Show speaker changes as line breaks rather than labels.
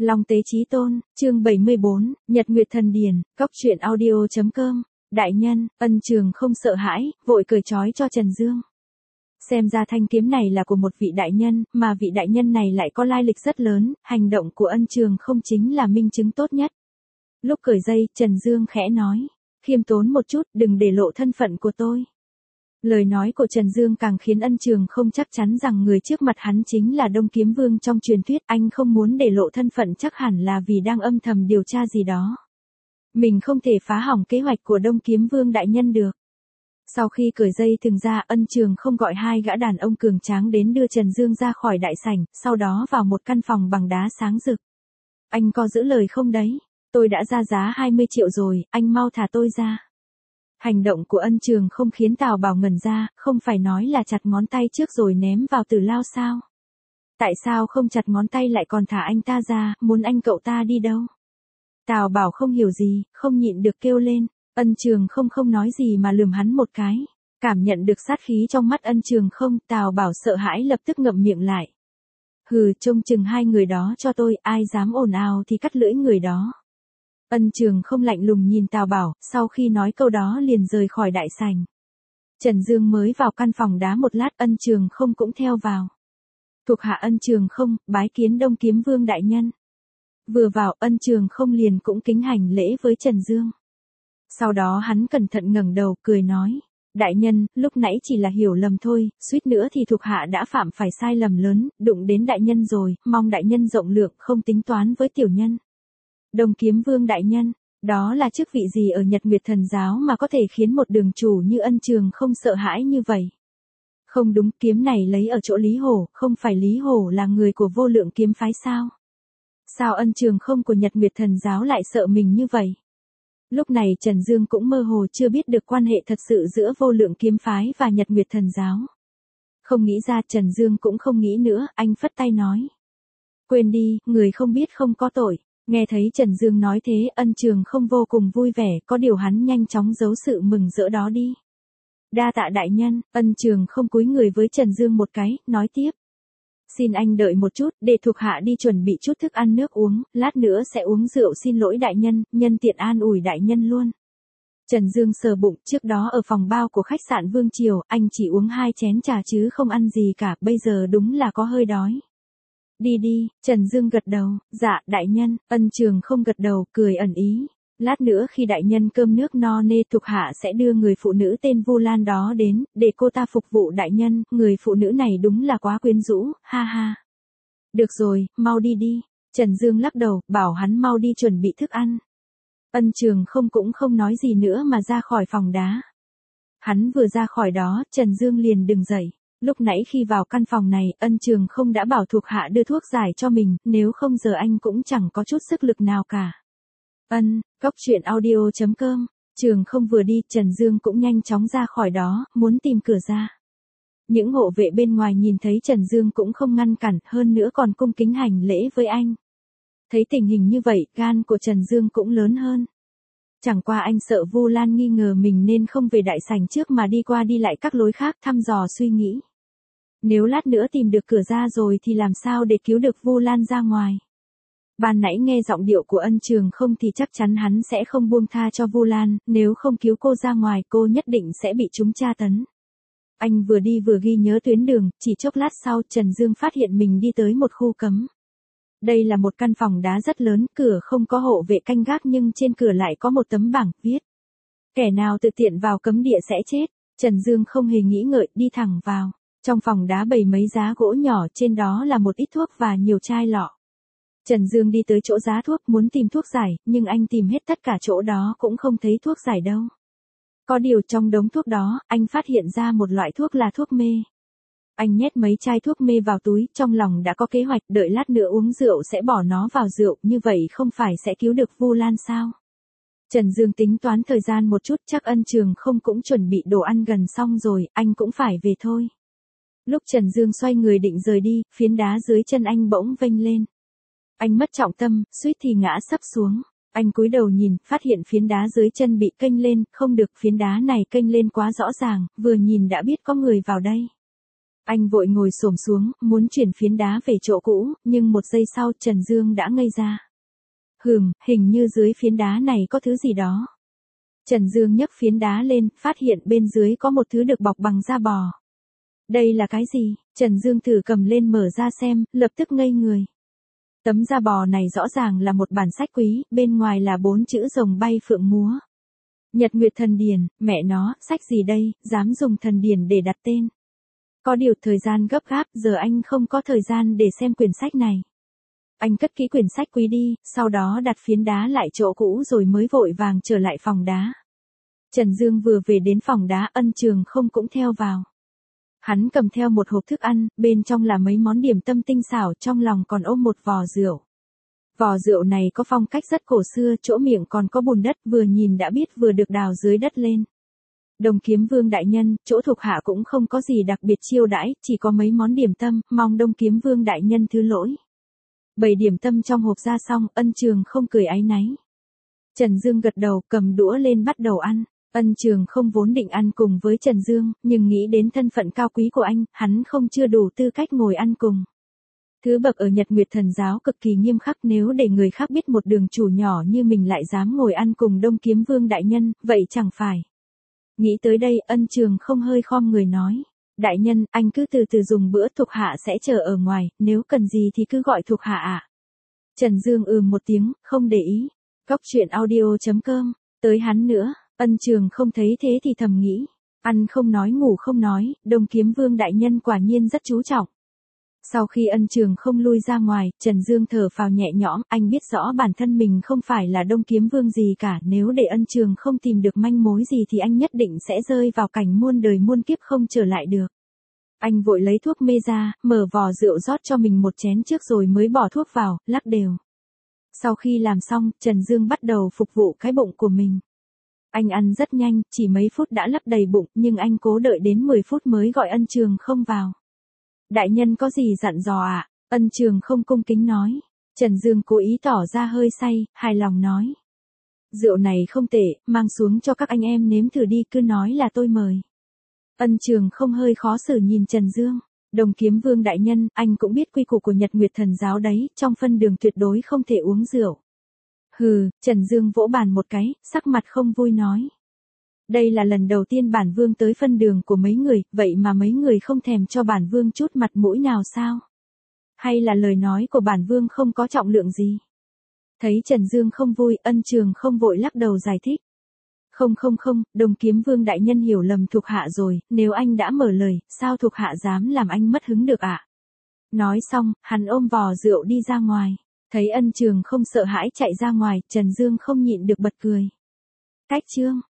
Long Tế Chí Tôn, chương 74, Nhật Nguyệt Thần Điển, Cóc truyện audio.com. Đại nhân, Ân Trường không sợ hãi, vội cởi trói cho Trần Dương. Xem ra thanh kiếm này là của một vị đại nhân, mà vị đại nhân này lại có lai lịch rất lớn, hành động của Ân Trường không chính là minh chứng tốt nhất. Lúc cởi dây, Trần Dương khẽ nói, khiêm tốn một chút, đừng để lộ thân phận của tôi. Lời nói của Trần Dương càng khiến Ân Trường không chắc chắn rằng người trước mặt hắn chính là Đông Kiếm Vương trong truyền thuyết, anh không muốn để lộ thân phận chắc hẳn là vì đang âm thầm điều tra gì đó. Mình không thể phá hỏng kế hoạch của Đông Kiếm Vương đại nhân được. Sau khi cởi dây thừng ra, Ân Trường không gọi hai gã đàn ông cường tráng đến đưa Trần Dương ra khỏi đại sảnh, sau đó vào một căn phòng bằng đá sáng rực. Anh có giữ lời không đấy? Tôi đã ra giá 20 triệu rồi, anh mau thả tôi ra. Hành động của Ân Trường không khiến Tào Bảo ngẩn ra, không phải nói là chặt ngón tay trước rồi ném vào tử lao sao? Tại sao không chặt ngón tay lại còn thả anh ta ra, muốn anh cậu ta đi đâu? Tào Bảo không hiểu gì, không nhịn được kêu lên. Ân Trường không nói gì mà lườm hắn một cái. Cảm nhận được sát khí trong mắt Ân Trường không, Tào Bảo sợ hãi lập tức ngậm miệng lại. Hừ, trông chừng hai người đó cho tôi, ai dám ồn ào thì cắt lưỡi người đó. Ân Trường không lạnh lùng nhìn Tào Bảo, sau khi nói câu đó liền rời khỏi đại sảnh. Trần Dương mới vào căn phòng đá một lát, Ân Trường không cũng theo vào. Thuộc hạ Ân Trường không, bái kiến Đông Kiếm Vương đại nhân. Vừa vào, Ân Trường không liền cũng kính hành lễ với Trần Dương. Sau đó hắn cẩn thận ngẩng đầu, cười nói, đại nhân, lúc nãy chỉ là hiểu lầm thôi, suýt nữa thì thuộc hạ đã phạm phải sai lầm lớn, đụng đến đại nhân rồi, mong đại nhân rộng lượng, không tính toán với tiểu nhân. Đông Kiếm Vương đại nhân, đó là chức vị gì ở Nhật Nguyệt Thần Giáo mà có thể khiến một đường chủ như Ân Trường không sợ hãi như vậy? Không đúng, kiếm này lấy ở chỗ Lý Hổ, không phải Lý Hổ là người của Vô Lượng kiếm phái sao? Sao Ân Trường không của Nhật Nguyệt Thần Giáo lại sợ mình như vậy? Lúc này Trần Dương cũng mơ hồ chưa biết được quan hệ thật sự giữa Vô Lượng kiếm phái và Nhật Nguyệt Thần Giáo. Không nghĩ ra, Trần Dương cũng không nghĩ nữa, anh phất tay nói. Quên đi, người không biết không có tội. Nghe thấy Trần Dương nói thế, Ân Trường không vô cùng vui vẻ, có điều hắn nhanh chóng giấu sự mừng rỡ đó đi. Đa tạ đại nhân. Ân Trường không cúi người với Trần Dương một cái, nói tiếp. Xin anh đợi một chút, để thuộc hạ đi chuẩn bị chút thức ăn nước uống, lát nữa sẽ uống rượu xin lỗi đại nhân, nhân tiện an ủi đại nhân luôn. Trần Dương sờ bụng, trước đó ở phòng bao của khách sạn Vương Triều, anh chỉ uống 2 chén trà chứ không ăn gì cả, bây giờ đúng là có hơi đói. Đi đi, Trần Dương gật đầu, dạ, đại nhân. Ân Trường không gật đầu, cười ẩn ý. Lát nữa khi đại nhân cơm nước no nê, thuộc hạ sẽ đưa người phụ nữ tên Vu Lan đó đến, để cô ta phục vụ đại nhân, người phụ nữ này đúng là quá quyến rũ, ha ha. Được rồi, mau đi đi. Trần Dương lắc đầu, bảo hắn mau đi chuẩn bị thức ăn. Ân Trường không cũng không nói gì nữa mà ra khỏi phòng đá. Hắn vừa ra khỏi đó, Trần Dương liền đứng dậy. Lúc nãy khi vào căn phòng này, Ân Trường không đã bảo thuộc hạ đưa thuốc giải cho mình, nếu không giờ anh cũng chẳng có chút sức lực nào cả. Cóc truyện audio.com. Trường không vừa đi, Trần Dương cũng nhanh chóng ra khỏi đó, muốn tìm cửa ra. Những hộ vệ bên ngoài nhìn thấy Trần Dương cũng không ngăn cản, hơn nữa còn cung kính hành lễ với anh. Thấy tình hình như vậy, gan của Trần Dương cũng lớn hơn. Chẳng qua anh sợ Vu Lan nghi ngờ mình nên không về đại sảnh trước mà đi qua đi lại các lối khác, thăm dò suy nghĩ. Nếu lát nữa tìm được cửa ra rồi thì làm sao để cứu được Vu Lan ra ngoài? Ban nãy nghe giọng điệu của Ân Trường không thì chắc chắn hắn sẽ không buông tha cho Vu Lan, nếu không cứu cô ra ngoài cô nhất định sẽ bị chúng tra tấn. Anh vừa đi vừa ghi nhớ tuyến đường, chỉ chốc lát sau Trần Dương phát hiện mình đi tới một khu cấm. Đây là một căn phòng đá rất lớn, cửa không có hộ vệ canh gác nhưng trên cửa lại có một tấm bảng viết. Kẻ nào tự tiện vào cấm địa sẽ chết. Trần Dương không hề nghĩ ngợi, đi thẳng vào. Trong phòng đá bày mấy giá gỗ nhỏ, trên đó là một ít thuốc và nhiều chai lọ. Trần Dương đi tới chỗ giá thuốc muốn tìm thuốc giải, nhưng anh tìm hết tất cả chỗ đó cũng không thấy thuốc giải đâu. Có điều trong đống thuốc đó, anh phát hiện ra một loại thuốc là thuốc mê. Anh nhét mấy chai thuốc mê vào túi, trong lòng đã có kế hoạch, đợi lát nữa uống rượu sẽ bỏ nó vào rượu, như vậy không phải sẽ cứu được Vu Lan sao? Trần Dương tính toán thời gian một chút, chắc Ân Trường không cũng chuẩn bị đồ ăn gần xong rồi, anh cũng phải về thôi. Lúc Trần Dương xoay người định rời đi, phiến đá dưới chân anh bỗng vênh lên. Anh mất trọng tâm, suýt thì ngã sấp xuống. Anh cúi đầu nhìn, phát hiện phiến đá dưới chân bị kênh lên, không được, phiến đá này kênh lên quá rõ ràng, vừa nhìn đã biết có người vào đây. Anh vội ngồi xổm xuống, muốn chuyển phiến đá về chỗ cũ, nhưng một giây sau Trần Dương đã ngây ra. Hình như dưới phiến đá này có thứ gì đó. Trần Dương nhấc phiến đá lên, phát hiện bên dưới có một thứ được bọc bằng da bò. Đây là cái gì? Trần Dương thử cầm lên mở ra xem, lập tức ngây người. Tấm da bò này rõ ràng là một bản sách quý, bên ngoài là 4 chữ rồng bay phượng múa. Nhật Nguyệt Thần Điển, mẹ nó, sách gì đây, dám dùng thần điển để đặt tên. Có điều thời gian gấp gáp, giờ anh không có thời gian để xem quyển sách này. Anh cất kỹ quyển sách quý đi, sau đó đặt phiến đá lại chỗ cũ rồi mới vội vàng trở lại phòng đá. Trần Dương vừa về đến phòng đá, Ân Trường Không cũng theo vào. Hắn cầm theo một hộp thức ăn, bên trong là mấy món điểm tâm tinh xảo, trong lòng còn ôm một vò rượu. Vò rượu này có phong cách rất cổ xưa, chỗ miệng còn có bùn đất, vừa nhìn đã biết vừa được đào dưới đất lên. Đồng Kiếm Vương đại nhân, chỗ thuộc hạ cũng không có gì đặc biệt chiêu đãi, chỉ có mấy món điểm tâm, mong Đông Kiếm Vương đại nhân thứ lỗi. Bày điểm tâm trong hộp ra xong, Ân Trường Không cười áy náy. Trần Dương gật đầu, cầm đũa lên bắt đầu ăn. Ân Trường Không vốn định ăn cùng với Trần Dương, nhưng nghĩ đến thân phận cao quý của anh, hắn không chưa đủ tư cách ngồi ăn cùng. Thứ bậc ở Nhật Nguyệt Thần giáo cực kỳ nghiêm khắc, nếu để người khác biết một đường chủ nhỏ như mình lại dám ngồi ăn cùng Đông Kiếm Vương đại nhân, vậy chẳng phải. Nghĩ tới đây, Ân Trường Không hơi khom người nói. Đại nhân, anh cứ từ từ dùng bữa, thuộc hạ sẽ chờ ở ngoài, nếu cần gì thì cứ gọi thuộc hạ ạ. Trần Dương một tiếng, không để ý. Cóc truyện audio.com, tới hắn nữa. Ân Trường Không thấy thế thì thầm nghĩ. Ăn không nói ngủ không nói, Đông Kiếm Vương đại nhân quả nhiên rất chú trọng. Sau khi Ân Trường Không lui ra ngoài, Trần Dương thở phào nhẹ nhõm, anh biết rõ bản thân mình không phải là Đông Kiếm Vương gì cả, nếu để Ân Trường Không tìm được manh mối gì thì anh nhất định sẽ rơi vào cảnh muôn đời muôn kiếp không trở lại được. Anh vội lấy thuốc mê ra, mở vò rượu rót cho mình một chén trước rồi mới bỏ thuốc vào, lắc đều. Sau khi làm xong, Trần Dương bắt đầu phục vụ cái bụng của mình. Anh ăn rất nhanh, chỉ mấy phút đã lấp đầy bụng, nhưng anh cố đợi đến 10 phút mới gọi Ân Trường Không vào. Đại nhân có gì dặn dò ạ? Ân Trường Không cung kính nói. Trần Dương cố ý tỏ ra hơi say, hài lòng nói. Rượu này không tệ, mang xuống cho các anh em nếm thử đi, cứ nói là tôi mời. Ân Trường Không hơi khó xử nhìn Trần Dương. Đồng Kiếm Vương đại nhân, anh cũng biết quy củ của Nhật Nguyệt Thần giáo đấy, trong phân đường tuyệt đối không thể uống rượu. Trần Dương vỗ bàn một cái, sắc mặt không vui nói. Đây là lần đầu tiên bản vương tới phân đường của mấy người, vậy mà mấy người không thèm cho bản vương chút mặt mũi nào sao? Hay là lời nói của bản vương không có trọng lượng gì? Thấy Trần Dương không vui, Ân Trường Không vội lắc đầu giải thích. Không, Đông Kiếm Vương đại nhân hiểu lầm thuộc hạ rồi, nếu anh đã mở lời, sao thuộc hạ dám làm anh mất hứng được ạ? Nói xong, hắn ôm vò rượu đi ra ngoài. Thấy Ân Trường Không sợ hãi chạy ra ngoài, Trần Dương không nhịn được bật cười. Cách chương